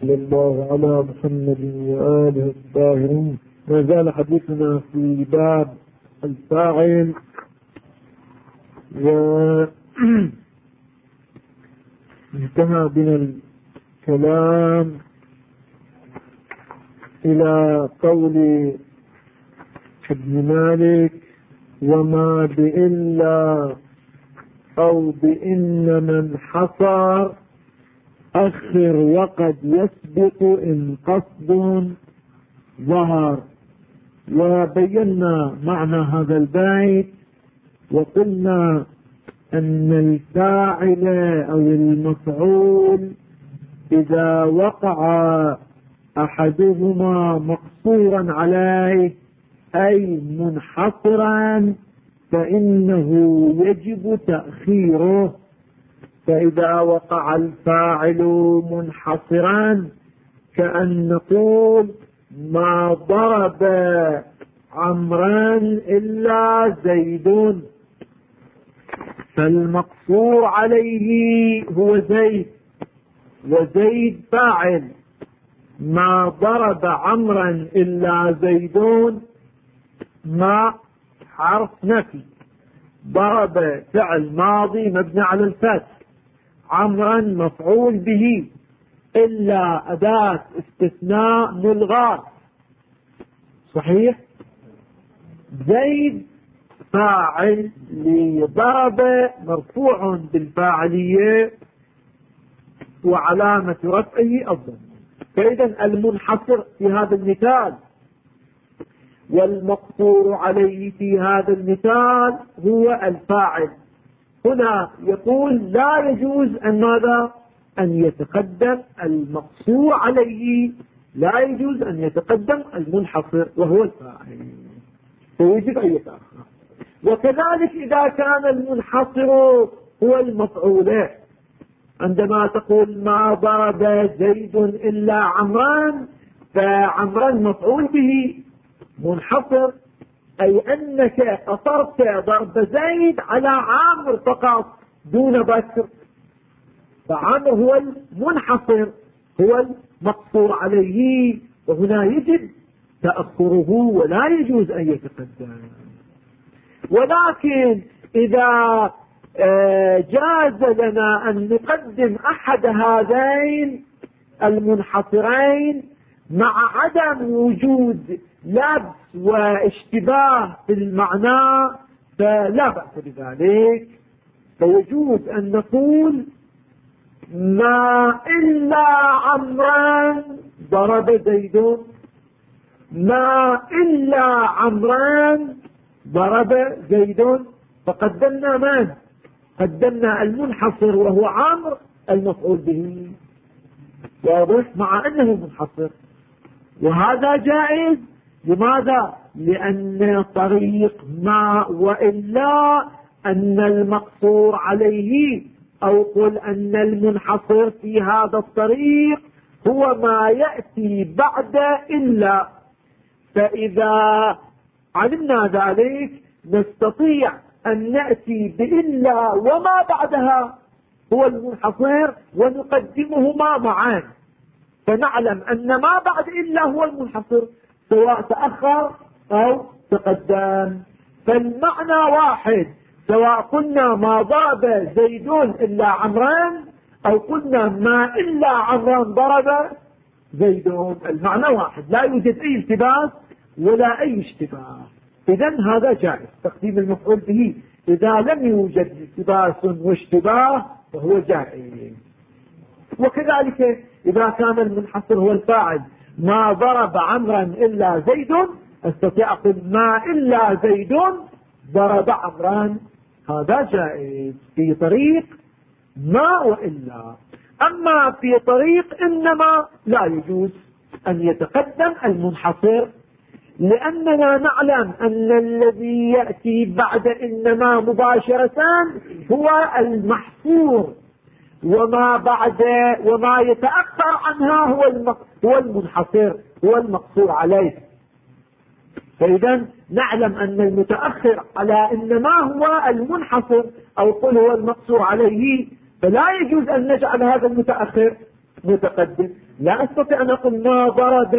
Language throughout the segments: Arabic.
صلى الله على محمد وآله الطاهرين. ما زال حديثنا في باب الفاعل، وانتهى بنا الكلام إلى قول ابن مالك: وما بإلا أو بإن من حصر أخر وقد يسبق إن قصد ظهر. وبينا معنى هذا البيت وقلنا أن الفاعل أو المفعول إذا وقع أحدهما مقصورا عليه أي منحصرا فإنه يجب تأخيره. فإذا وقع الفاعل منحصرا كأن نقول: ما ضرب عمرا إلا زيد، فالمقصور عليه هو زيد وزيد فاعل. ما ضرب عمرا إلا زيدون ما حرف نفي، ضرب فعل ماضي مبني على الفتح، عمرا مفعول به، إلا أداة استثناء ملغاة. صحيح؟ زيد فاعل لضرب مرفوع بالفاعلية وعلامة رفعه الضم. فإذا المنحصر في هذا المثال والمقصور عليه في هذا المثال هو الفاعل. هنا يقول: لا يجوز أن ماذا؟ أن يتقدم المقصور عليه، لا يجوز أن يتقدم المنحصر وهو الفاعل، فيجب أن يتأخر. وكذلك إذا كان المنحصر هو المفعول، عندما تقول: ما ضرب زيد إلا عمران، فعمران مفعول به منحصر، أي أنك قصرت ضرب زيد على عامر فقط دون بكر، فعامر هو المنحصر هو المقصور عليه، وهنا يجب تأخره ولا يجوز أن يتقدم. ولكن إذا جاز لنا أن نقدم أحد هذين المنحصرين مع عدم وجود لبس واشتباه في المعنى فلا بأس بذلك، فيجوز أن نقول: ما إلا عمران ضرب زيد، ما إلا عمران ضرب زيد، فقدمنا من؟ قدمنا المنحصر وهو عمرو المفعول به، واضح؟ مع أنه منحصر، وهذا جائز. لماذا؟ لأن طريق ما وإلا أن المقصور عليه، أو قل أن المنحصر في هذا الطريق هو ما يأتي بعد إلا. فإذا علمنا ذلك نستطيع أن نأتي بإلا وما بعدها هو المنحصر ونقدمهما معا، فنعلم أن ما بعد إلا هو المنحصر سواء تأخر أو تقدم، فالمعنى واحد، سواء قلنا ما ضرب زيدون إلا عمران أو قلنا ما إلا عمران ضرب زيدون، المعنى واحد، لا يوجد أي التباس ولا أي اشتباه. إذن هذا جائز تقديم المفعول به إذا لم يوجد التباس واشتباه فهو جائز. وكذلك إذا كان المنحصر هو الفاعل، ما ضرب عمرا إلا زيد، استطيع أقول ما إلا زيد ضرب عمران، هذا جائز في طريق ما وإلا. أما في طريق إنما لا يجوز أن يتقدم المنحصر، لأننا نعلم أن الذي يأتي بعد إنما مباشرة هو المحصور، وما بعد وما يتأخر عنها هو المنحصر، هو المقصور عليه. فإذا نعلم أن المتأخر على إنما هو المنحصر أو قل هو المقصور عليه، فلا يجوز أن نجعل هذا المتأخر متقدم. لا أستطيع أن أقول ما ضرب،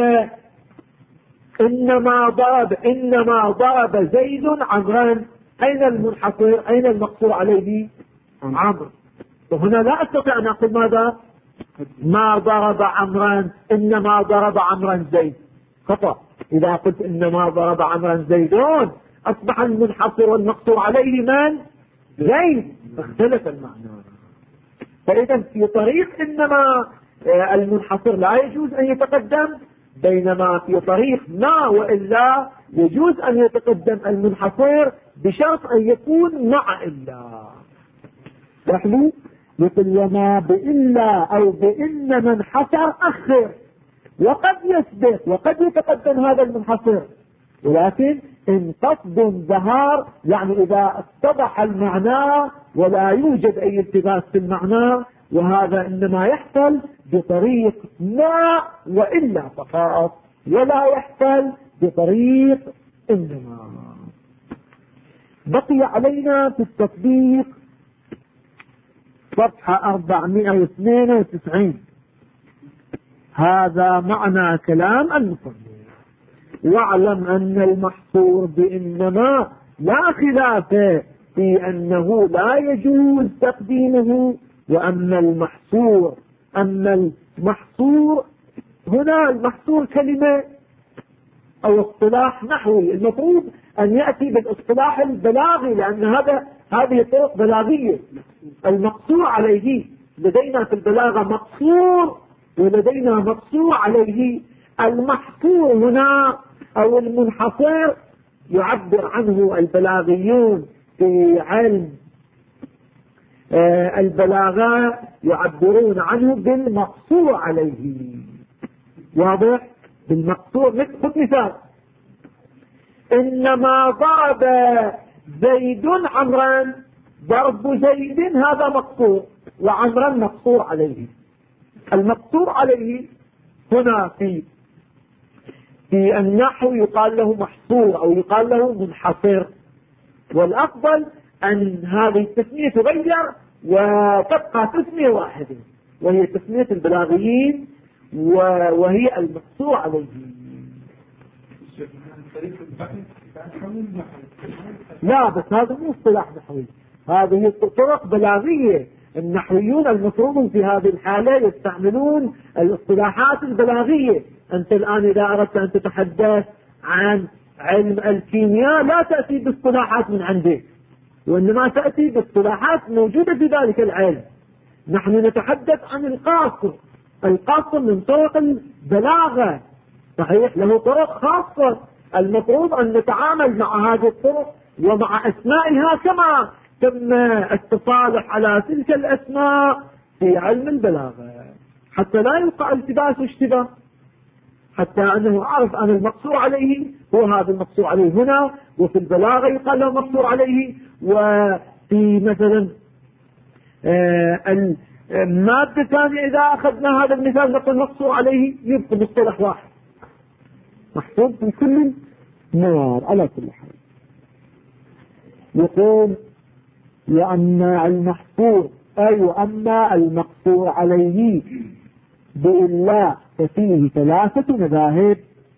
إنما ضرب زيد عمرا. أين المنحصر؟ أين المقصور عليه؟ عمرو. وهنا لا أستطيع أن أقول ماذا؟ ما ضرب عمرا، إنما ضرب عمرا زيد. خطأ. إذا قلت إنما ضرب عمرا زيدون أصبح المنحصر والمقصور عليه من؟ زيد، اختلف المعنى. فإذا في طريق إنما المنحصر لا يجوز أن يتقدم، بينما في طريق ما وإلا يجوز أن يتقدم المنحصر بشرط أن يكون مع إلا. نحن مثل وما بإلا أو بإن منحصر أخر، وقد يسبق وقد يتقدم هذا المنحصر، ولكن إن قصد ظهر يعني إذا اتضح المعنى ولا يوجد أي التباس في المعنى، وهذا إنما يحصل بطريق ما وإلا فقط، ولا يحصل بطريق إنما. بقي علينا في التطبيق صفحة 492. هذا معنى كلام المصنف: واعلم أن المحصور بإنما لا خلاف في أنه لا يجوز تقديمه. وأما المحصور هنا المحصور كلمة أو اصطلاح نحوي، المفروض أن يأتي بالاصطلاح البلاغي، لأن هذه طرق بلاغية. المقصور عليه لدينا في البلاغة مقصور ولدينا مقصور عليه. المحصور هنا أو المنحصر يعبر عنه البلاغيون في علم البلاغة، يعبرون عنه بالمقصور عليه. واضح؟ بالمقصور. خذ مثال: إنما ضرب زيد عمرا. ضرب زيد هذا مقصور، وعمرا مقصور عليه. المقصور عليه هنا في النحو يقال له محصور أو يقال له منحصر، والأفضل أن هذه التسمية تغير وتبقى تسمية واحدة، وهي تسمية البلاغيين، وهي المقصور عليه. لا، بس هذا مو اصطلاح نحوي، هذه طرق بلاغية. النحويون المفروض في هذه الحالة يستعملون الاصطلاحات البلاغية. أنت الآن إذا أردت أن تتحدث عن علم الكيمياء لا تأتي باصطلاحات من عندك، وإنما تأتي باصطلاحات موجودة في ذلك العلم. نحن نتحدث عن القاصر من طرق البلاغة، صحيح له طرق خاصة، المفروض أن نتعامل مع هذه الطرق ومع أسمائها كما تم التصالح على تلك الأسماء في علم البلاغة، حتى لا يوقع التباس واشتباه، حتى أنه أعرف أن المقصور عليه هو هذا المقصور عليه هنا، وفي البلاغة يقال له مقصور عليه، وفي مثلا المادة الثانية إذا أخذنا هذا المثال نقول مقصور عليه، يبقى مصطلح واحد محفوظ في كل نار. على كل حال يقول: وأما المحصور وأما المقصور عليه بإلا ففيه 3 مذاهب.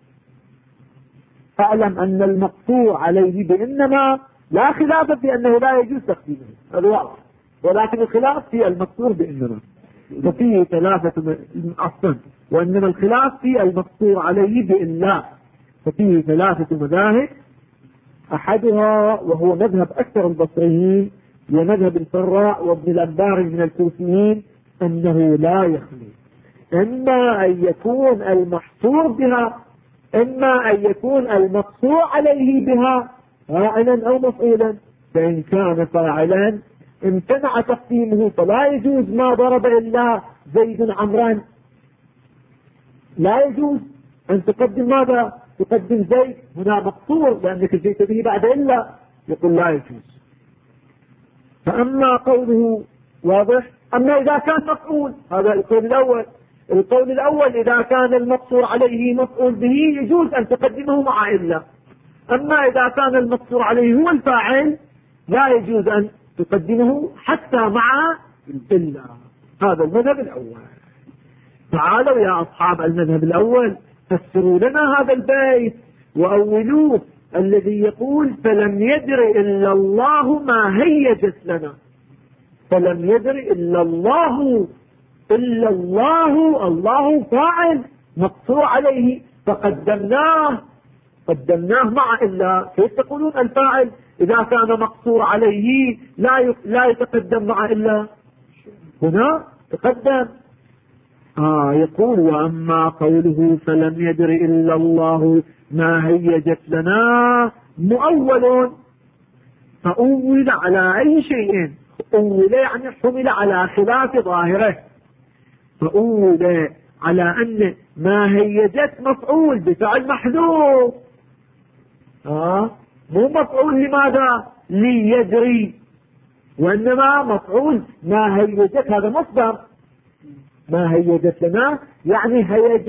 فاعلم أن المقصور عليه بإنما لا خلاف في أنه لا يجوز تقديمه، هذا واضح، ولكن الخلاف في المقصور بإنما، ففيه 3 أصلا، وإنما الخلاف في المقصور عليه بإلا ففيه 3 مذاهب. أحدها وهو مذهب أكثر البصريين ومذهب الفراء وابن الأنباري من الكوفيين أنه لا يخلو، إما أن يكون المحصور بها، إما أن يكون المقصور عليه بها فاعلا أو مفعولا. فإن كان فاعلا امتنع تقديمه، فلا يجوز ما ضرب إلا زيد عمران، لا يجوز أن تقدم ماذا؟ تقدم زيد هنا مقصور لأنك جئت به بعد إلا، يقول لا يجوز. فأما قوله واضح. أما إذا كان مفعول، هذا القول الأول. القول الأول إذا كان المقصور عليه مفعول به يجوز أن تقدمه مع إلا. أما إذا كان المقصور عليه هو الفاعل لا يجوز أن تقدمه حتى مع إلا. هذا المذهب الأول. تعالوا يا أصحاب المذهب الأول فسروا لنا هذا البيت وأولوه الذي يقول فلم يدر إلا الله ما هيجت لنا. فلم يدر إلا الله، إلا الله، الله فاعل مقصور عليه فقدمناه مع إلا. كيف تقولون الفاعل إذا كان مقصور عليه لا يتقدم مع إلا؟ هنا تقدم. يقول وأما قوله فلم يدر إلا الله ما هيجت لنا مؤول، فأول على أي شيء، أول يعني حمل على خلاف ظاهره، فأول على أن ما هيجت مفعول بفعل محذوف، مو مفعول لماذا ليدري، وإنما مفعول ما هيجت، هذا مصدر. ما هيجت لنا يعني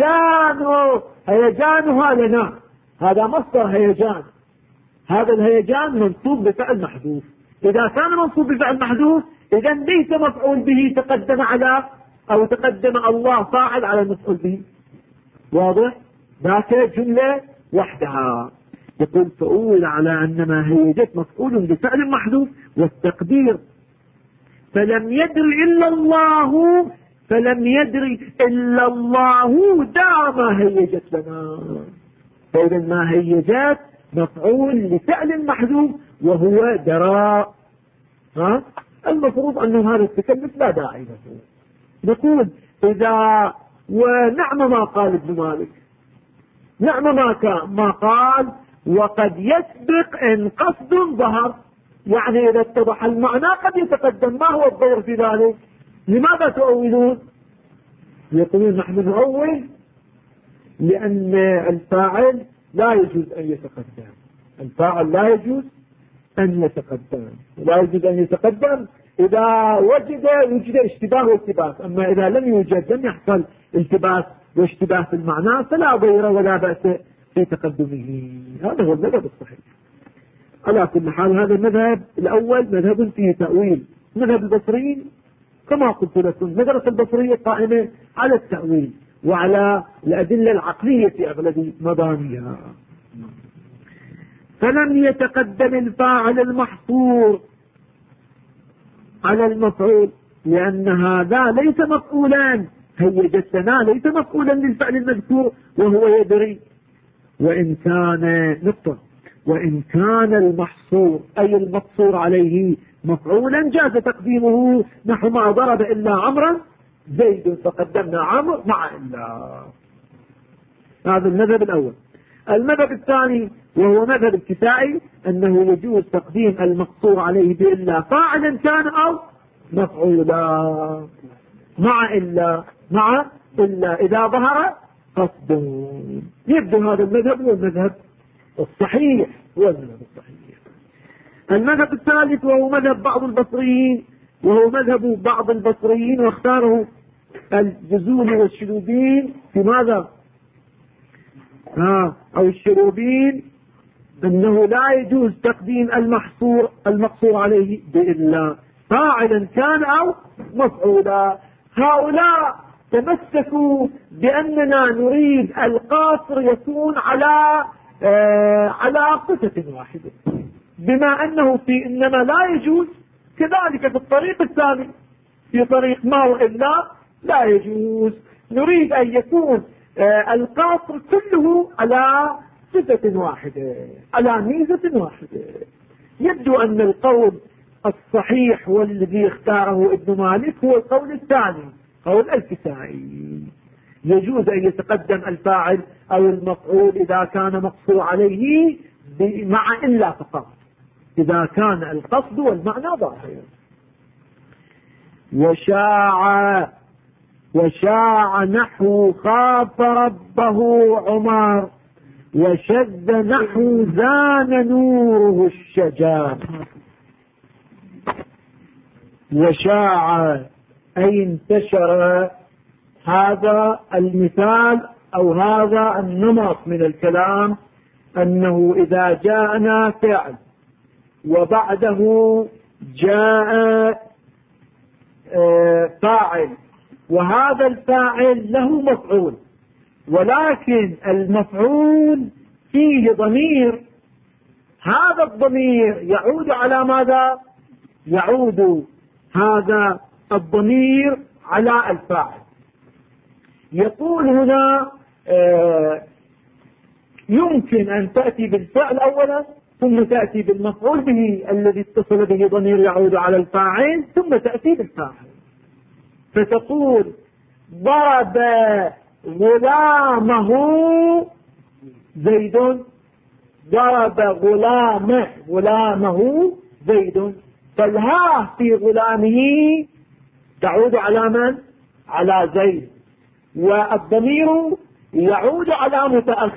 هيجانها لنا، هذا مصدر هيجان. هذا الهيجان منصوب بفعل محذوف. إذا كان منصوب بفعل محذوف إذا ليس مفعول به تقدم على أو تقدم الله فاعل على المفعول به. واضح؟ ذاك جملة وحدها. يقول فأول على أن ما هيجت مفعول بفعل محذوف، والتقدير فلم يدري إلا الله، فلم يدري إلا الله دار ما هيجت لنا. فإذا ما هيجت مفعول لفعل محذوف وهو دراء. المفروض أنه هذا التكلف لا داعي له. نقول إذا ونعم ما قال ابن مالك، نعم ما قال وقد يسبق إن قصد ظهر، يعني إذا اتضح المعنى قد يتقدم. ما هو الضير في ذلك؟ لماذا تؤولون؟ يقولون نحن نؤول لأن الفاعل لا يجوز أن يتقدم، الفاعل لا يجوز أن يتقدم، لا يجوز أن يتقدم إذا وجد اشتباه والتباس. أما إذا لم يوجد، لم يحصل التباس واشتباه في المعنى فلا ضير ولا بأس في تقدمه. هذا هو المذهب الصحيح. على كل حال هذا المذهب الأول مذهب فيه تأويل. مذهب البصريين كما قلت لكم المدرسة البصرية قائمة على التأويل وعلى الأدلة العقلية في أغلب مبانيها. فلم يتقدم الفاعل المحصور على المفعول لأن هذا ليس مفعولا، هيجت لنا ليس مفعولا للفعل المذكور وهو يدري. وإن كان المحصور أي المقصور عليه مفعولا جاز تقديمه، نحو ما ضرب إلا عمرا زيد فقدمنا عمرو مع إلا. هذا المذهب الأول. المذهب الثاني وهو مذهب الكسائي أنه يجوز تقديم المقصور عليه بإلا فاعلا كان أو مفعولا مع إلا إذا ظهر قصد. يبدو هذا المذهب هو المذهب الصحيح، هو المذهب الصحيح. المذهب الثالث وهو مذهب بعض البصريين واختاره الجزولي والشلوبين في ماذا؟ أو الشلوبين أنه لا يجوز تقديم المقصور عليه بإلا فاعلا كان أو مفعولا. هؤلاء تمسكوا بأننا نريد القاصر يكون على صفة واحدة، بما أنه في إنما لا يجوز كذلك في الطريق الثاني، في طريق ما وإلا لا يجوز. نريد أن يكون القاصر كله على صفة واحدة، على ميزة واحدة. يبدو أن القول الصحيح والذي اختاره ابن مالك هو القول الثاني، قول الكسائي. يجوز أن يتقدم الفاعل أو المفعول إذا كان مقصور عليه مع إلا فقط، إذا كان القصد والمعنى ظاهر. وشاع نحو خاف ربه عمر، وشذ نحو زان نوره الشجار. وشاع أي انتشر هذا المثال أو هذا النمط من الكلام، أنه إذا جاءنا فعل وبعده جاء فاعل وهذا الفاعل له مفعول، ولكن المفعول فيه ضمير. هذا الضمير يعود على ماذا؟ يعود هذا الضمير على الفاعل. يقول هنا يمكن أن تأتي بالفعل أولا ثم تأتي بالمفعول به الذي اتصل به ضمير يعود على الفاعل ثم تأتي بالفاعل، فتقول ضرب غلامه زيد، ضرب غلامه زيد، فالها في غلامه تعود على من؟ على زيد، والضمير يعود على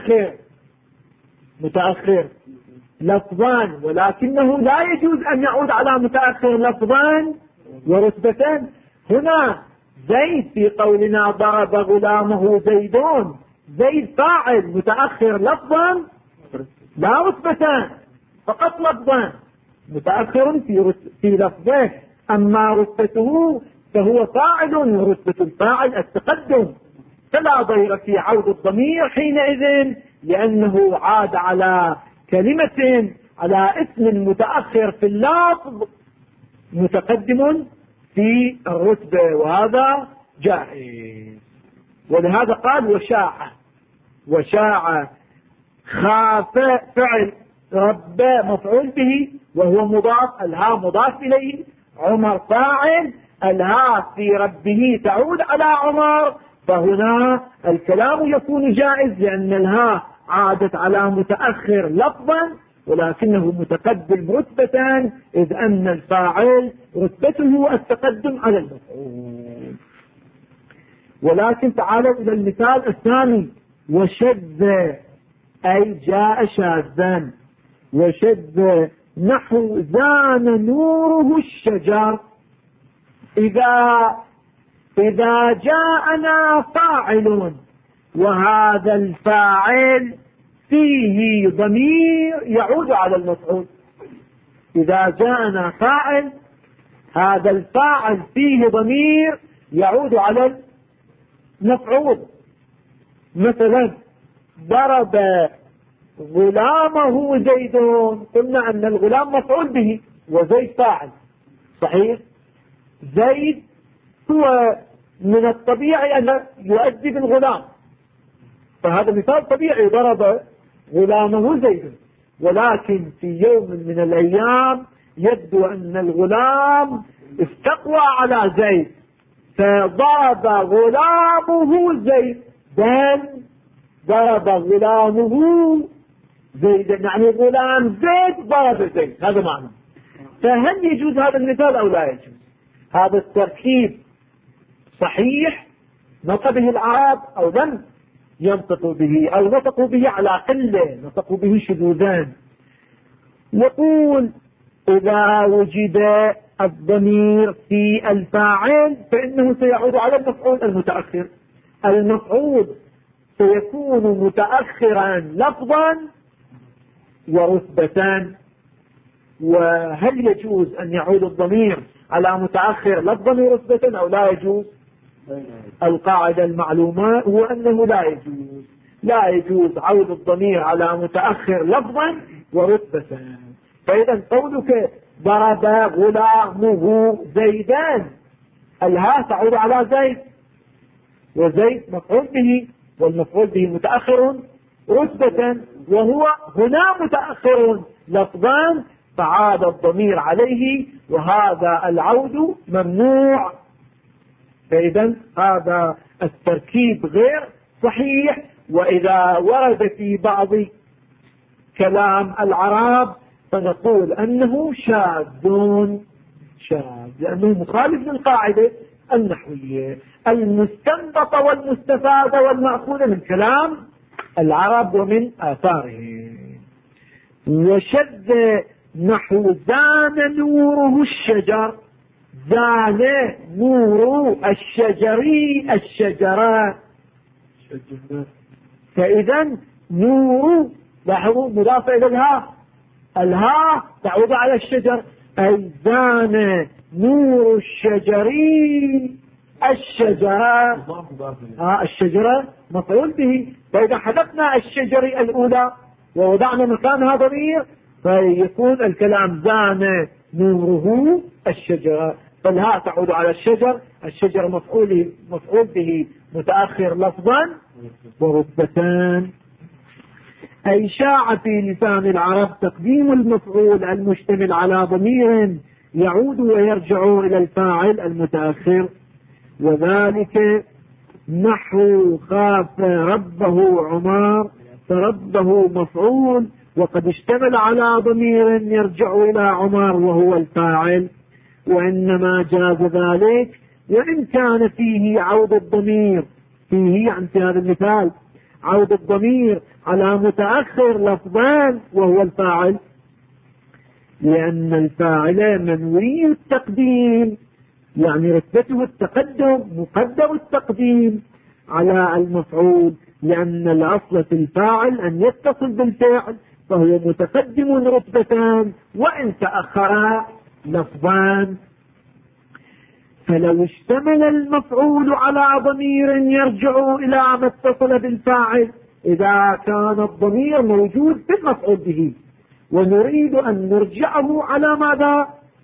متأخر لفظان، ولكنه لا يجوز أن يعود على متأخر لفظان ورتبة. هنا زيد في قولنا ضرب غلامه زيدون، زيد فاعل متأخر لفظا لا رتبتان، فقط لفظان، متأخر في لفظه، أما رتبته فهو فاعل ورتبة الفاعل التقدم، فلا ضير في عود الضمير حينئذ، لأنه عاد على كلمة على اسم متأخر في اللفظ متقدم في الرتبة، وهذا جائز. ولهذا قال وشاع خاف فعل، رب مفعول به وهو مضاف، الها مضاف إليه، عمر فاعل، الها في ربه تعود على عمر، فهنا الكلام يكون جائز لأن الها عادت على متأخر لفظا ولكنه متقدم رتبة، إذ أن الفاعل رتبته التقدم على المفعول. ولكن تعالوا إلى المثال الثاني، وشذ أي جاء شاذا، وشذ نحو زان نوره الشجر. إذا جاءنا فاعل وهذا الفاعل فيه ضمير يعود على المفعول، إذا جاءنا فاعل هذا الفاعل فيه ضمير يعود على المفعول، مثلا ضرب غلامه زيد، قلنا أن الغلام مفعول به وزيد فاعل، صحيح؟ زيد هو من الطبيعي أن يؤدب الغلام، فهذا مثال طبيعي، ضرب غلامه زيد، ولكن في يوم من الأيام يبدو أن الغلام استقوى على زيد فضرب غلامه زيد، بل ضرب غلامه زيد، يعني غلام زيد ضرب زيد، هذا معنى. فهل يجوز هذا المثال أو لا يجوز؟ هذا التركيب صحيح نطق به العرب أو لم ينطقوا به، أو نطقوا به على قلة، نطقوا به شذوذان. يقول إذا وجد الضمير في الفاعل فإنه سيعود على المفعول المتأخر، المفعول سيكون متأخرا لفظا ورتبة. وهل يجوز أن يعود الضمير على متأخر لفظا ورتبة أو لا يجوز؟ القاعدة المعلومة هو أنه لا يجوز عود الضمير على متأخر لفظا ورتبة. فإذا قولك ضرب غلامه زيدان، الها تعود على زيد، وزيد مفعول به، والمفعول به متأخر رتبة، وهو هنا متأخر لفظا، فعاد الضمير عليه، وهذا العود ممنوع. فإذا هذا التركيب غير صحيح. وإذا ورد في بعض كلام العرب فنقول أنه شاذ، لأنه مخالف للقاعدة النحوية المستنبطة والمستفادة والمأخوذة من كلام العرب ومن آثارهم. وشذ نحو زان نوره الشجر، زان نور الشجرة، فإذا نور لاحظوا مضاف إلى الها تعود على الشجر، أي زان نور الشجر الشجرة. الشجرة مفعول به. فإذا حذفنا الشجر الأولى ووضعنا مكانها ضمير فيكون الكلام زان نوره الشجرة. فالهاء تعود على الشجر. الشجر مفعول به متأخر لفظا ورتبتان. أي شاع في لسان العرب تقديم المفعول المشتمل على ضمير يعود ويرجع إلى الفاعل المتأخر. وذلك نحو خاف ربه عمار، فربه مفعول وقد اشتمل على ضمير يرجع إلى عمار وهو الفاعل. وإنما جاز ذلك وإن كان فيه عود الضمير، فيه عن في هذا المثال عود الضمير على متأخر لفظان وهو الفاعل، لأن الفاعل منوي التقديم، يعني رتبته التقدم، مقدر التقديم على المفعول، لأن الأصل في الفاعل أن يتصل بالفعل فهو متقدم رتبتان وإن تأخر لفظان. فلو اشتمل المفعول على ضمير يرجع إلى ما اتصل بالفاعل، إذا كان الضمير موجود في المفعول به ونريد أن نرجعه على ماذا؟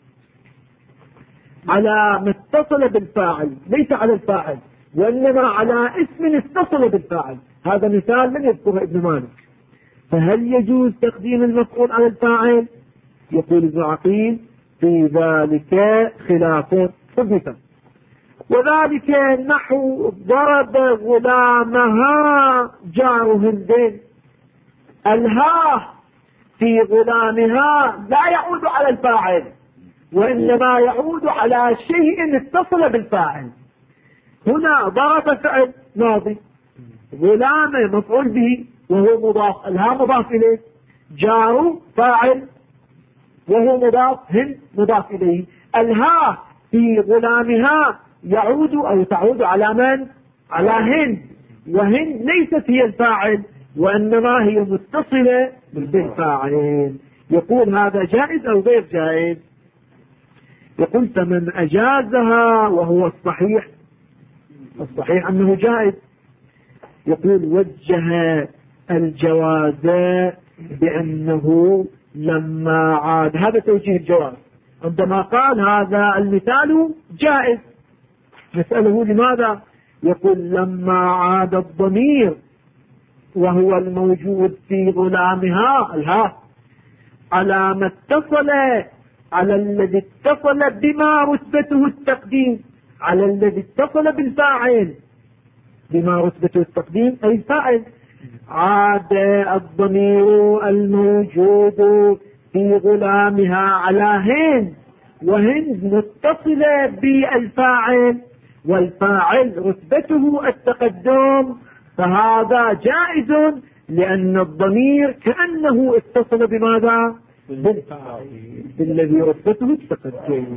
على ما اتصل بالفاعل، ليس على الفاعل وإنما على اسم اتصل بالفاعل. هذا مثال من يذكره ابن مالك. فهل يجوز تقديم المفعول على الفاعل؟ يقول ابن عقيل في ذلك خلاف ثبت. وذلك نحو ضرب غلامها جار هند. الها في غلامها لا يعود على الفاعل وإنما يعود على شيء اتصل بالفاعل. هنا ضرب فعل ماضي، غلام مفعول به وهو مضاف، الها مضاف إليه، جار فاعل وهو مضاف، هند مضاف إليه. الها في غلامها يعود أو تعود على من؟ على هند، وهند ليست هي الفاعل وإنما هي متصلة بالفاعل. يقول هذا جائز أو غير جائز؟ يقول فمن أجازها وهو الصحيح أنه جائز. يقول وجه الجواز بأنه لما عاد، هذا توجيه الجواز، عندما قال هذا المثال جائز نسأله لماذا؟ يقول لما عاد الضمير وهو الموجود في غلامها الها على ما اتصل، على الذي اتصل بما رتبته التقديم، على الذي اتصل بالفاعل بما رتبته التقديم أي الفاعل. عاد الضمير الموجود في غلامها على هند، وهند متصلة بالفاعل والفاعل رتبته التقدم، فهذا جائز لأن الضمير كأنه اتصل بماذا؟ بالفاعل الذي رتبته التقدم.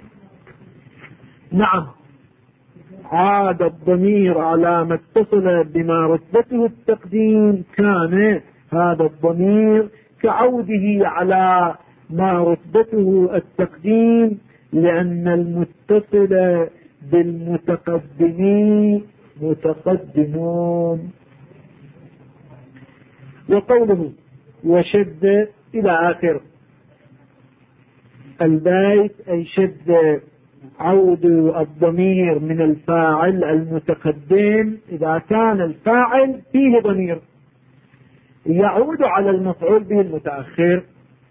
نعم، عاد الضمير على ما اتصل بما رتبته التقديم، كان هذا الضمير كعوده على ما رتبته التقديم، لأن المتصل بالمتقدمين متقدمون. وقوله وشد إلى آخر البيت أي شد عود الضمير من الفاعل المتقدم إذا كان الفاعل فيه ضمير يعود على المفعول به المتأخر.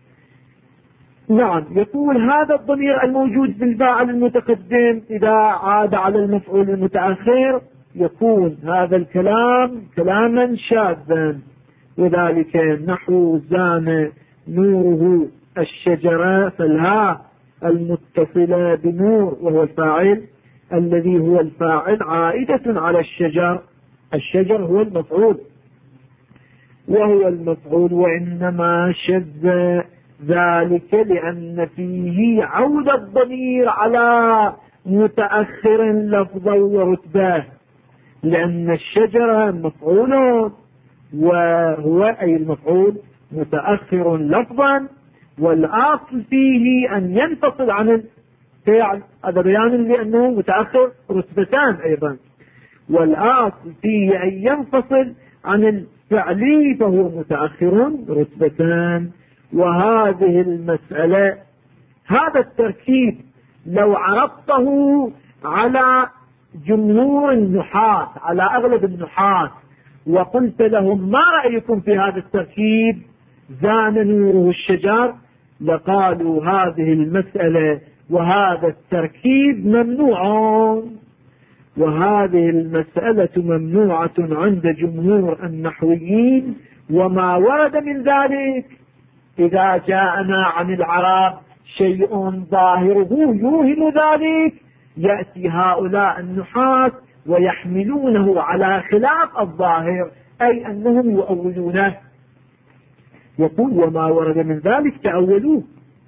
نعم، يقول هذا الضمير الموجود في الفاعل المتقدم إذا عاد على المفعول المتأخر يكون هذا الكلام كلاما شاذا. وذلك نحو زان نوره الشجرة، فالها المتصلة بنور وهو الفاعل الذي هو الفاعل عائدة على الشجر، الشجر هو المفعول وهو المفعول، وإنما شذ ذلك لأن فيه عود الضمير على متأخر لفظا ورتبة، لأن الشجرة مفعول وهو أي المفعول متأخر لفظا، والأصل فيه أن ينفصل عن الفعل هذا بيان لأنه متأخر رتبتان أيضا، والآصل فيه أن ينفصل عن الفعلي فهو متأخر رتبتان. وهذه المسألة هذا التركيب لو عرضته على جمهور النحاة على أغلب النحاة وقلت لهم ما رأيكم في هذا التركيب زان نوره الشجر لقالوا هذه المسألة وهذا التركيب ممنوعون، وهذه المسألة ممنوعة عند جمهور النحويين. وما ورد من ذلك إذا جاءنا عن العرب شيء ظاهره يوهم ذلك يأتي هؤلاء النحاة ويحملونه على خلاف الظاهر، أي أنهم يؤولونه. يقول وما ورد من ذلك تأولوه.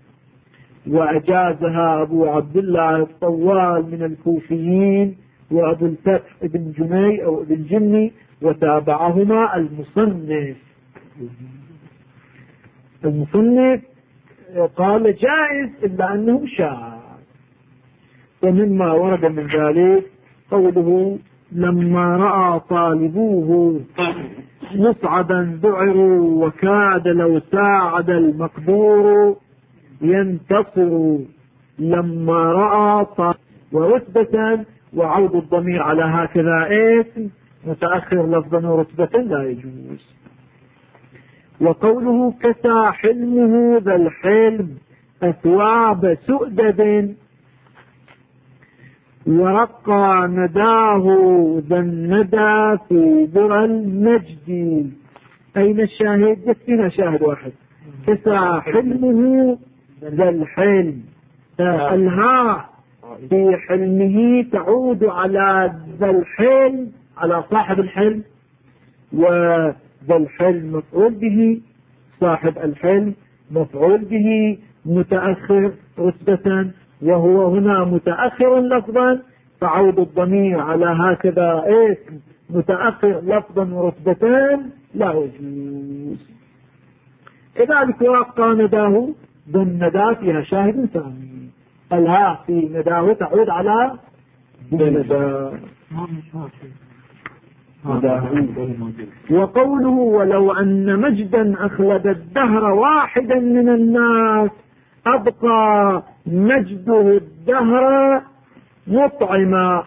وأجازها أبو عبد الله الطوال من الكوفيين وأبو الفتح ابن جني أو ابن جني وتابعهما المصنف قال جائز إلا أنه شاذ. ومما ورد من ذلك قوله لما رأى طالبوه مصعدا ذعروا وكاد لو ساعد المقدور ينتصر. لما رأى ورتبة وعود الضمير على هكذا اسم متأخر لفظا ورتبة لا يجوز. وقوله كسى حلمه ذا الحلم أثواب سؤدد ورقى نداه ذا الندى في درى المجد. أين الشاهد؟ يكفينا شاهد واحد. كسى حلمه ذا الحلم، الهاء في حلمه تعود على ذا الحلم على صاحب الحلم، وذا الحلم مفعول به، صاحب الحلم مفعول به متأخر رتبة، وهو هنا متأخر لفظا فعود الضمير على هكذا اسم متأخر لفظا ورتبتان لا يجوز. كذلك ورقى نداه ذا الندى فيها شاهد ثاني، الهاء في نداه تعود على ندى. وقوله ولو أن مجدا أخلد الدهر واحدا من الناس أبقى مجده الدهر مطعما.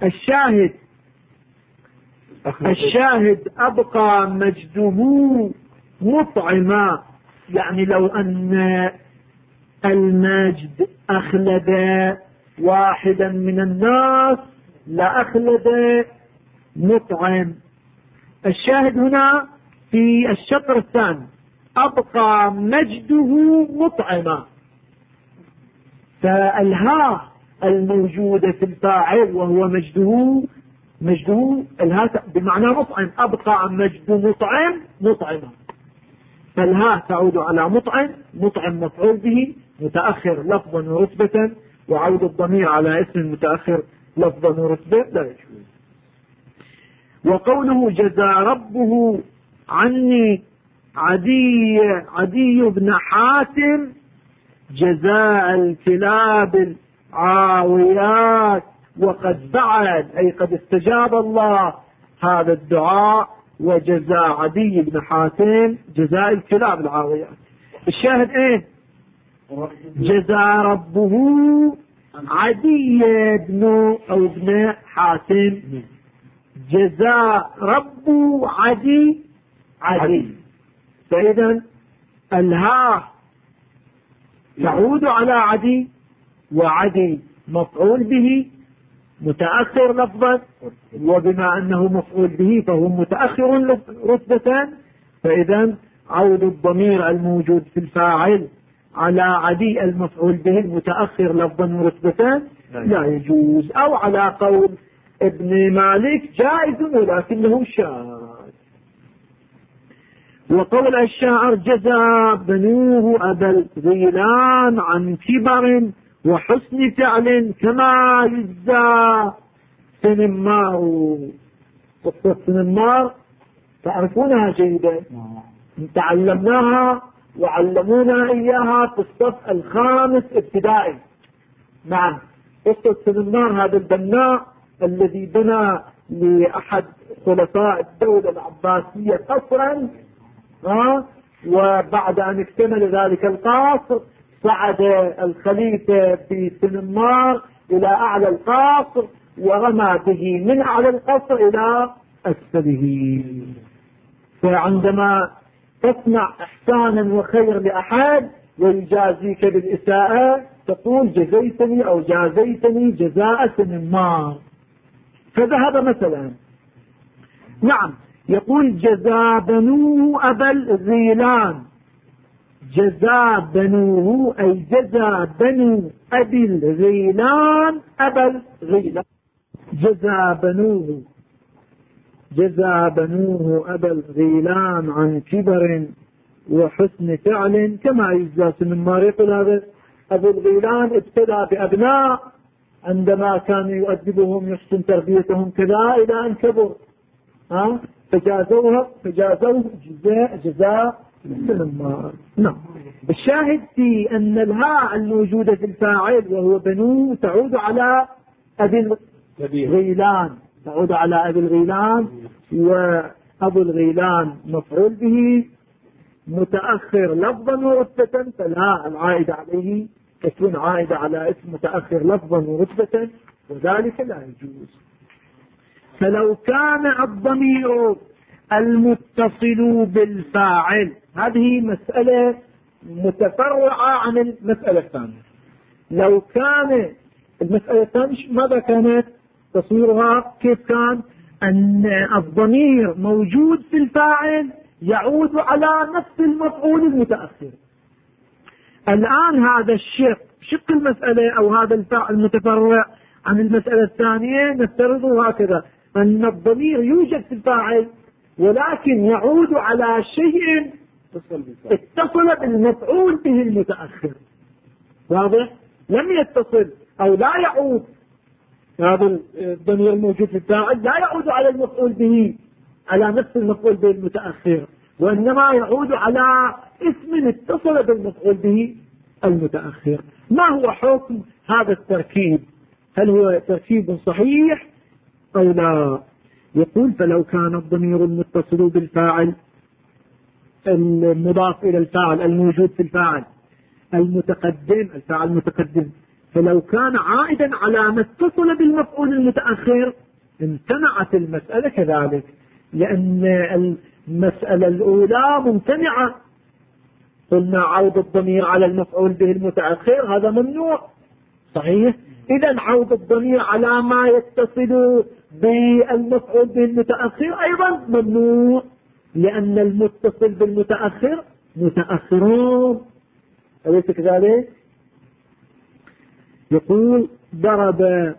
الشاهد أبقى مجده مطعما، يعني لو أن المجد أخلد واحدا من الناس لأخلد مطعم. الشاهد هنا في الشطر الثاني أبقى مجده مطعما، فالهاء الموجودة في الفاعل وهو مجده الهاء بمعنى مطعم، أبقى مجد مطعما، فالهاء تعود على مطعم مفعول به متأخر لفظا ورتبة، وعود الضمير على اسم متأخر لفظا ورتبة لا يجوز. وقوله جزى ربه عني عدي بن حاتم جزاء الكلاب العاويات وقد فعل، أي قد استجاب الله هذا الدعاء وجزاء عدي بن حاتم جزاء الكلاب العاويات. الشاهد ايه؟ جزاء ربه عدي ابن حاتم، جزاء رب عدي. فإذا الهاء تعود على عدي، وعدي مفعول به متأخر لفظا، وبما أنه مفعول به فهو متأخر رتبة، فإذا عود الضمير الموجود في الفاعل على عدي المفعول به المتأخر لفظا ورتبة لا يجوز. أو على قول ابن مالك جائز ولكنه شاذ. وقول الشاعر جزى بنوه أبا الغيلان عن كبر وحسن فعل كما يجزى سنمار. قصة سنمار تعرفونها جيدا، تعلمناها وعلمونا إياها في الصف الخامس ابتدائي. نعم. قصة سنمار هذا البناء الذي بنى لأحد خلفاء الدولة العباسية قصرا، وبعد أن اكتمل ذلك القصر صعد الخليفة في سنمار إلى أعلى القصر ورمى به من أعلى القصر إلى أسفله. فعندما تصنع إحسانا وخير لأحد ويجازيك بالإساءة تقول جزيتني أو جازيتني جزاء سنمار. فذهب مثلا. نعم. يقول جزا بنوه أبا الغيلان. جزا بنوه أي جزا بنو أبي الغيلان أبا الغيلان. جزا بنوه أبا الغيلان عن كبر وحسن فعل كما يجزى سنمار. يقول هذا أبو الغيلان ابتدى بأبناء عندما كان يؤدبهم يحسن تربيتهم كذا إلى أن كبر، فجازوه جزاء سنمار. نعم. الشاهد في أن الهاء الموجودة في الفاعل وهو بنو تعود على أبي الغيلان، وأبو الغيلان مفعول به متأخر لفظا ورتبة، فالهاء العائدة عليه تكون عائدة على اسم متأخر لفظا ورتبة وذلك لا يجوز. فلو كان الضمير المتصل بالفاعل، هذه مسألة متفرعة عن المسألة الثانية. لو كان المسألة الثانية ماذا كانت تصويرها؟ كيف كان؟ أن الضمير موجود في الفاعل يعود على نفس المفعول المتأخر. الآن هذا شق المسألة أو هذا الفاعل المتفرع عن المسألة الثانية نفترضه هكذا، أن الضمير يوجد في الفاعل ولكن يعود على شيء اتصل بالمفعول به المتأخر. واضح؟ لم يتصل أو لا يعود هذا الضمير الموجود في الفاعل لا يعود على المفعول به على نفس المفعول به المتأخر، وإنما يعود على اسم اتصل بالمفعول به المتأخر. ما هو حكم هذا التركيب؟ هل هو تركيب صحيح أو لا؟ يقول فلو كان الضمير المتصل بالفاعل المضاف إلى الفاعل الموجود في الفاعل الفاعل المتقدم، فلو كان عائدا على ما اتصل بالمفعول المتأخر امتنعت المسألة كذلك، لأن المسألة الأولى ممتنعة. قلنا عود الضمير على المفعول به المتأخر هذا ممنوع، صحيح؟ إذا عود الضمير على ما يتصل بالمفعول به المتأخر أيضا ممنوع، لأن المتصل بالمتأخر متأخرون، أليس كذلك؟ يقول ضرب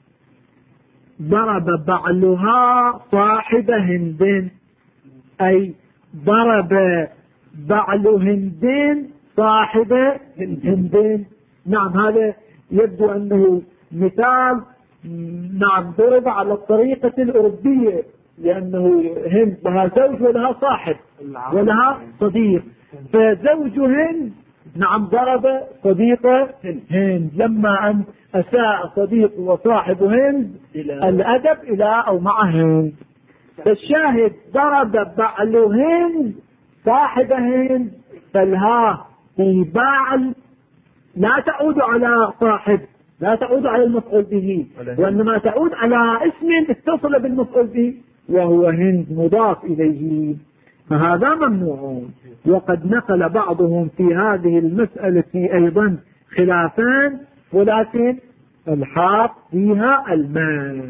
بعلها صاحب هند، أي ضرب بعل هند صاحب هند. نعم. هذا يبدو أنه مثال نعم ضرب على الطريقة الأوروبية، لأنه هند لها زوج ولها صاحب ولها صديق، فزوج هند نعم ضرب صديق هند لما أن أساء صديق وصاحب هند الأدب إلى أو مع هند. فالشاهد ضرب بعل هند صاحب هند، فالها في بعل لا تعود على صاحب، لا تعود على المفعول به، وإنما تعود على اسم اتصل بالمفعول به وهو هند مضاف إليه، فهذا ممنوع. وقد نقل بعضهم في هذه المسألة أيضا خلافان، ولكن الحاق فيها الماء.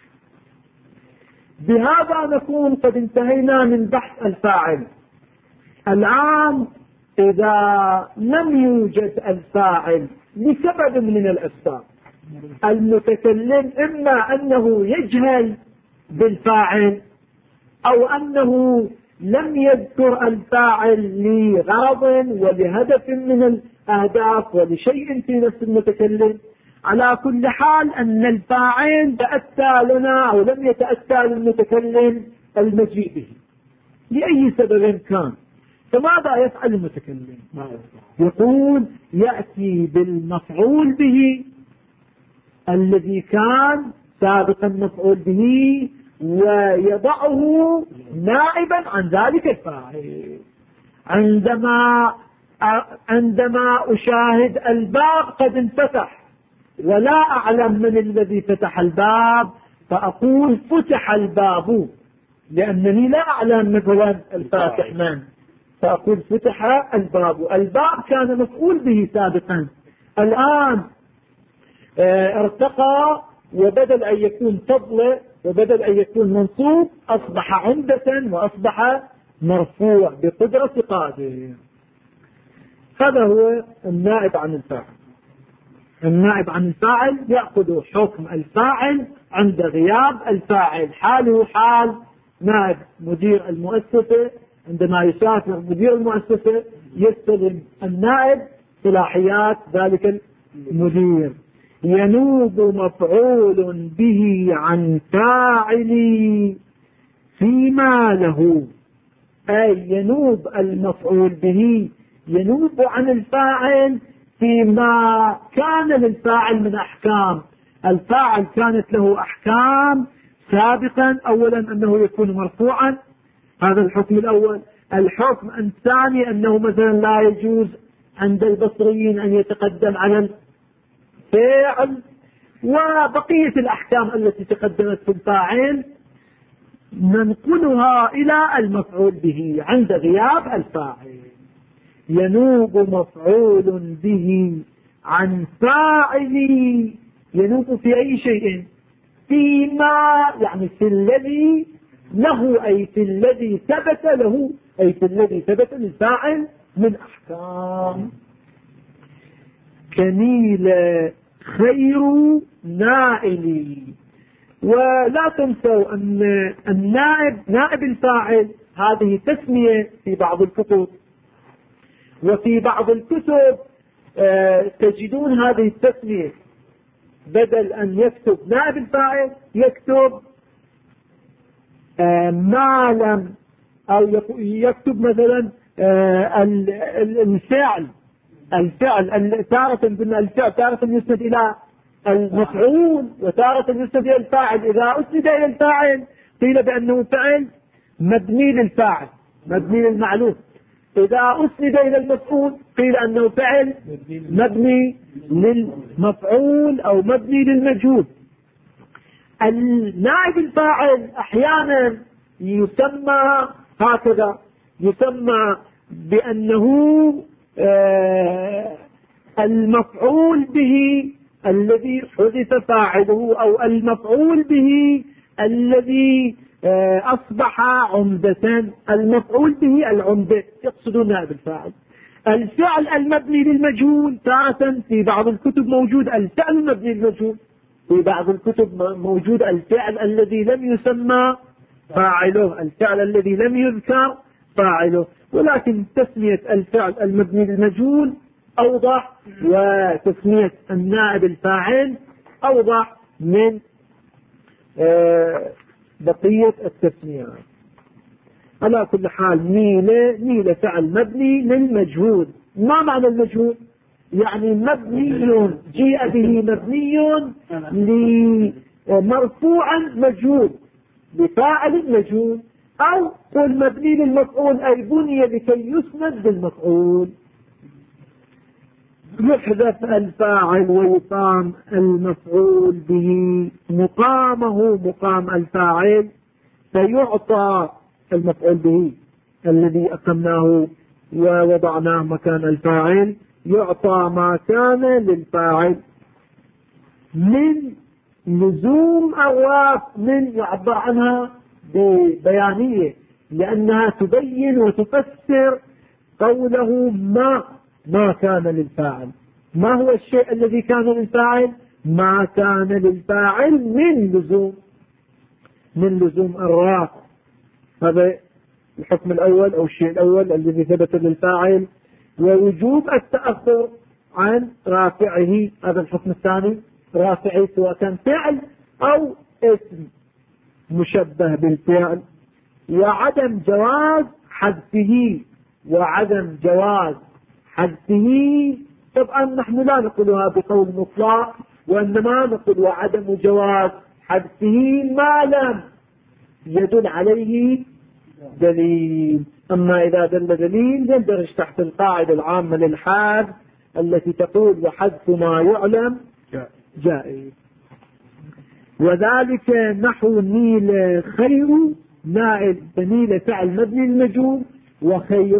بهذا نكون قد انتهينا من بحث الفاعل. الآن إذا لم يوجد الفاعل لسبب من الأسباب، المتكلم إما أنه يجهل بالفاعل أو أنه لم يذكر الفاعل لغرض ولهدف من الأهداف ولشيء في نفس المتكلم. على كل حال أن الفاعل تأتى لنا أو لم يتأتى للمتكلم المجيء به لأي سبب كان، فماذا يفعل المتكلم؟ يقول يأتي بالمفعول به الذي كان سابقا مفعول به ويضعه نائبا عن ذلك الفاعل. عندما أشاهد الباب قد انفتح ولا أعلم من الذي فتح الباب فأقول فتح الباب، لأنني لا أعلم مثلا الفاتح من، فأقول فتح الباب. الباب كان مفعول به سابقا، الآن ارتقى وبدل أن يكون فضل وبدل أن يكون منصوب أصبح عمدة وأصبح مرفوع بقدرة قادر. هذا هو النائب عن الفاعل. النائب عن الفاعل يأخذ حكم الفاعل عند غياب الفاعل، حاله حال نائب مدير المؤسسة. عندما يسافر مدير المؤسسة يستلم النائب صلاحيات ذلك المدير. ينوب مفعول به عن فاعل فيما له، أي ينوب المفعول به ينوب عن الفاعل فيما كان للفاعل من أحكام. الفاعل كانت له أحكام سابقا، أولا أنه يكون مرفوعا، هذا الحكم الأول. الحكم الثاني أنه مثلا لا يجوز عند البصريين أن يتقدم على الفاعل، وبقية الأحكام التي تقدمت في الفاعل ننقلها إلى المفعول به عند غياب الفاعل. ينوب مفعول به عن فاعل، ينوب في أي شيء؟ فيما يعني في الذي له، أي في الذي ثبت له، أي في الذي ثبت للفاعل من أحكام. كميل خير نائل. ولا تنسوا أن النائب نائب الفاعل هذه تسمية في بعض الكتب، وفي بعض الكتب تجدون هذه التسمية بدل أن يكتب نائب الفاعل يكتب ما لم، أو يكتب مثلا الفعل تارة قلنا الفعل تارة يسند إلى المفعول وتارة يسند إلى الفاعل. إذا أسند إلى الفاعل قيل بأنه فعل مبني للفاعل مبني للمعلوم، إذا أسند إلى المفعول قيل أنه فعل مبني للمفعول أو مبني للمجهول. النائب الفاعل أحيانا يسمى هكذا، يسمى بأنه المفعول به الذي حذف فاعله، أو المفعول به الذي أصبح عمدة. المفعول به العمدة يقصدون نائب الفاعل. الفعل المبني للمجهول تارة في بعض الكتب موجود الفعل المبني للمجهول، في بعض الكتب موجود الفعل الذي لم يسمى فاعله، الفعل الذي لم يذكر فاعله. ولكن تسمية الفعل المبني للمجهول أوضح، وتسمية النائب الفاعل أوضح من بقية التسمية. على كل حال نيل فعل مبني للمجهول. ما معنى المجهول؟ يعني مبني جيء به مبني مرفوعا مجهول بفاعل مجهول، أو قل مبني للمفعول أي بني لكي يسند بالمفعول. يحذف الفاعل ويقام المفعول به مقامه مقام الفاعل، فيعطى المفعول به الذي أقمناه ووضعناه مكان الفاعل يعطى ما كان للفاعل من لزوم أو من يعبر عنها ببيانية، لأنها تبين وتفسر قوله ما كان للفاعل. ما هو الشيء الذي كان للفاعل؟ ما كان للفاعل من لزوم الراء. هذا الحكم الأول أو الشيء الأول الذي ثبت للفاعل، ووجوب التأخر عن رافعه. هذا الحكم الثاني، رافعه سواء كان فعل أو اسم مشبه بالفعل. وعدم جواز حذفه، طبعا نحن لا نقولها بقول مطلق، وإنما نقول وعدم جواز حذفه ما لم يدل عليه دليل. أما إذا دل دليل يندرج تحت القاعدة العامة للحذف التي تقول وحذف ما يعلم جائز. وذلك نحو نيل خير نائل، فنيل فعل مبني للمجهول، وخير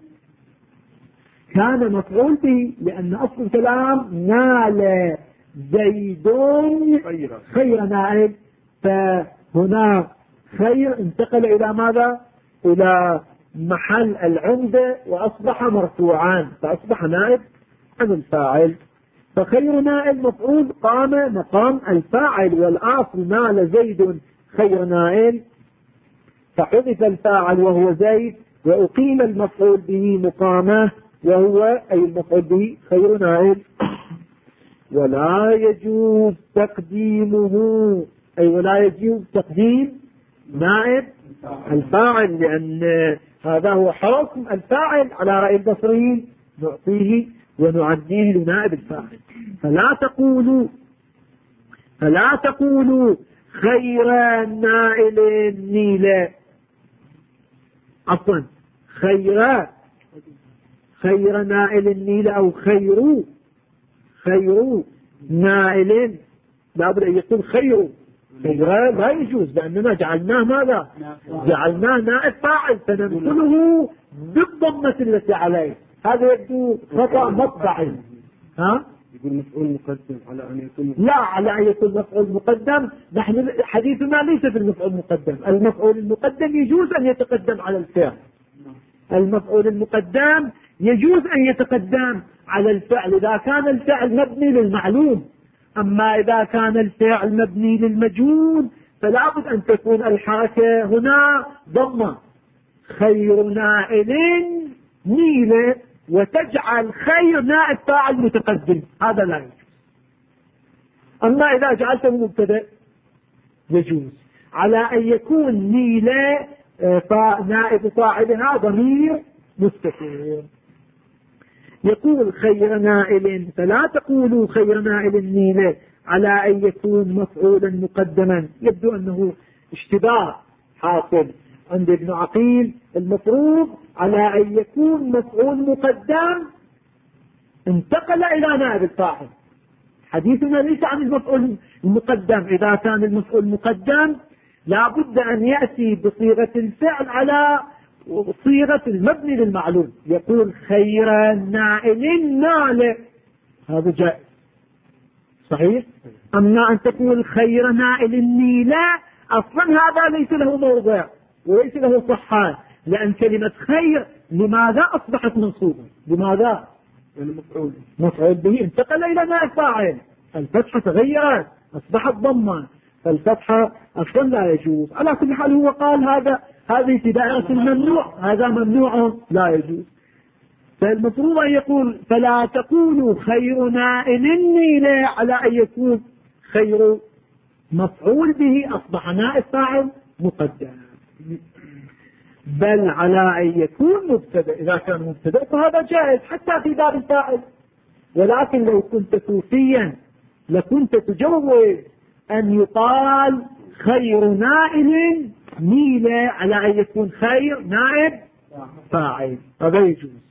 كان مفعول به، لأن أصل الكلام نال زيد خير نائل، فهنا خير انتقل إلى ماذا؟ إلى محل العمدة وأصبح مرفوعا، فأصبح نائب عن الفاعل. فخير نائل مفعول قام مقام الفاعل، والأصل نال زيد خير نائل، فحذف الفاعل وهو زيد وأقيم المفعول به مقامه وهو أي المفعول به خير نائل. ولا يجوز تقديمه، أي ولا يجوز تقديم نائب الفاعل، لأن هذا هو حكم الفاعل على رأي البصريين، نعطيه ونعديه لنائب الفاعل. فلا تقولوا خير نائل نيلة، عفوا خير نائل النيل أو خير نائل، لا بد أن يكون خير لا يجوز، لأننا جعلناه ماذا؟ جعلناه نائب فاعل، فننقله بالضمة التي عليه. هذا يبدو خطأ مطبعي. يقول مفعول مقدم على أن يكون، لا على أن يكون مفعول مقدم. نحن حديثنا ليس في المفعول المقدم. المفعول المقدم يجوز أن يتقدم على الفعل، المفعول المقدم يجوز أن يتقدم على الفعل إذا كان الفعل مبني للمعلوم. أما إذا كان الفعل مبني للمجهول فلا بد أن تكون الحركة هنا ضمة، خير نائل نيلة، وتجعل خير نائب فاعل متقدم، هذا لا يجوز. أما إذا جعلته مبتدأ يجوز، على أن يكون نيلة نائب فاعلها ضمير مستتر. يقول خير نائل، فلا تقولوا خير نائل نيلة على أن يكون مفعولا مقدما. يبدو أنه اشتباه حاصل عند ابن عقيل. المفروض على أن يكون مفعول مقدم انتقل إلى نائب الفاعل. حديثنا ليس عن المفعول المقدم. إذا كان المفعول مقدم لا بد أن يأتي بصيغة الفعل على صيغة المبني للمعلوم، يقول خير نائل نال، هذا جائز صحيح. أما أن تقول خير نائل النيلة، أصلا هذا ليس له موضع وليس له صحة، لأن كلمة خير لماذا أصبحت منصوبة؟ لماذا؟ مفعول به انتقل إلى نائب فاعل، الفتحة تغيرت أصبحت ضمة، فالفتحة أصلا لا يجوز. على كل حال هو قال هذه في دائرة الممنوع، هذا ممنوع لا يجوز. فالمفروض أن يقول فلا تقولوا خير نائل النيلة على أن يكون خير مفعول به أصبح نائب فاعل مقدم، بل على أن يكون مبتدأ. إذا كان مبتدأ فهذا جائز حتى في باب الفاعل. ولكن لو كنت كوفيا لكنت تجوز أن يقال خير نائل نيلة على أن يكون خير نائب فاعل، هذا يجوز.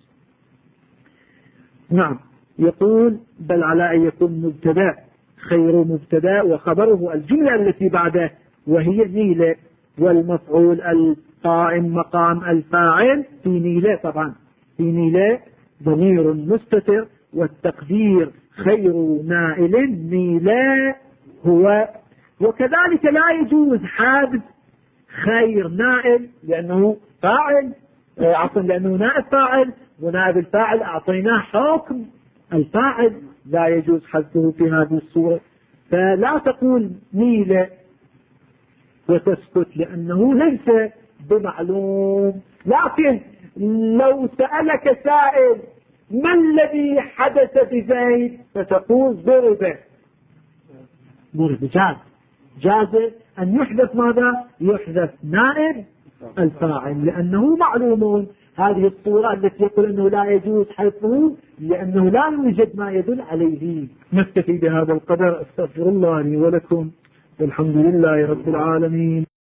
نعم. يقول بل على أن يكون مبتدأ، خير مبتدأ وخبره الجملة التي بعده وهي نيلة، والمفعول القائم مقام الفاعل في نيلة. طبعا في نيلة ضمير مستتر، والتقدير خير نائل نيلة هو. وكذلك لا يجوز حذف خير نائل لأنه فاعل، عفوا لأنه نائب فاعل، ونائب الفاعل أعطيناه حكم الفاعل، لا يجوز حذفه في هذه الصورة. فلا تقول نيلة وتسكت لأنه ليس بمعلوم. لكن لو سألك سائل ما الذي حدث بزيد فتقول ضرب، جاز أن يحدث ماذا؟ يحدث نائب الفاعل لأنه معلوم. هذه الصورة التي يقول أنه لا يجوز حذفه لأنه لا يوجد ما يدل عليه. نكتفي بهذا القدر. أستغفر الله لي ولكم، والحمد لله رب العالمين.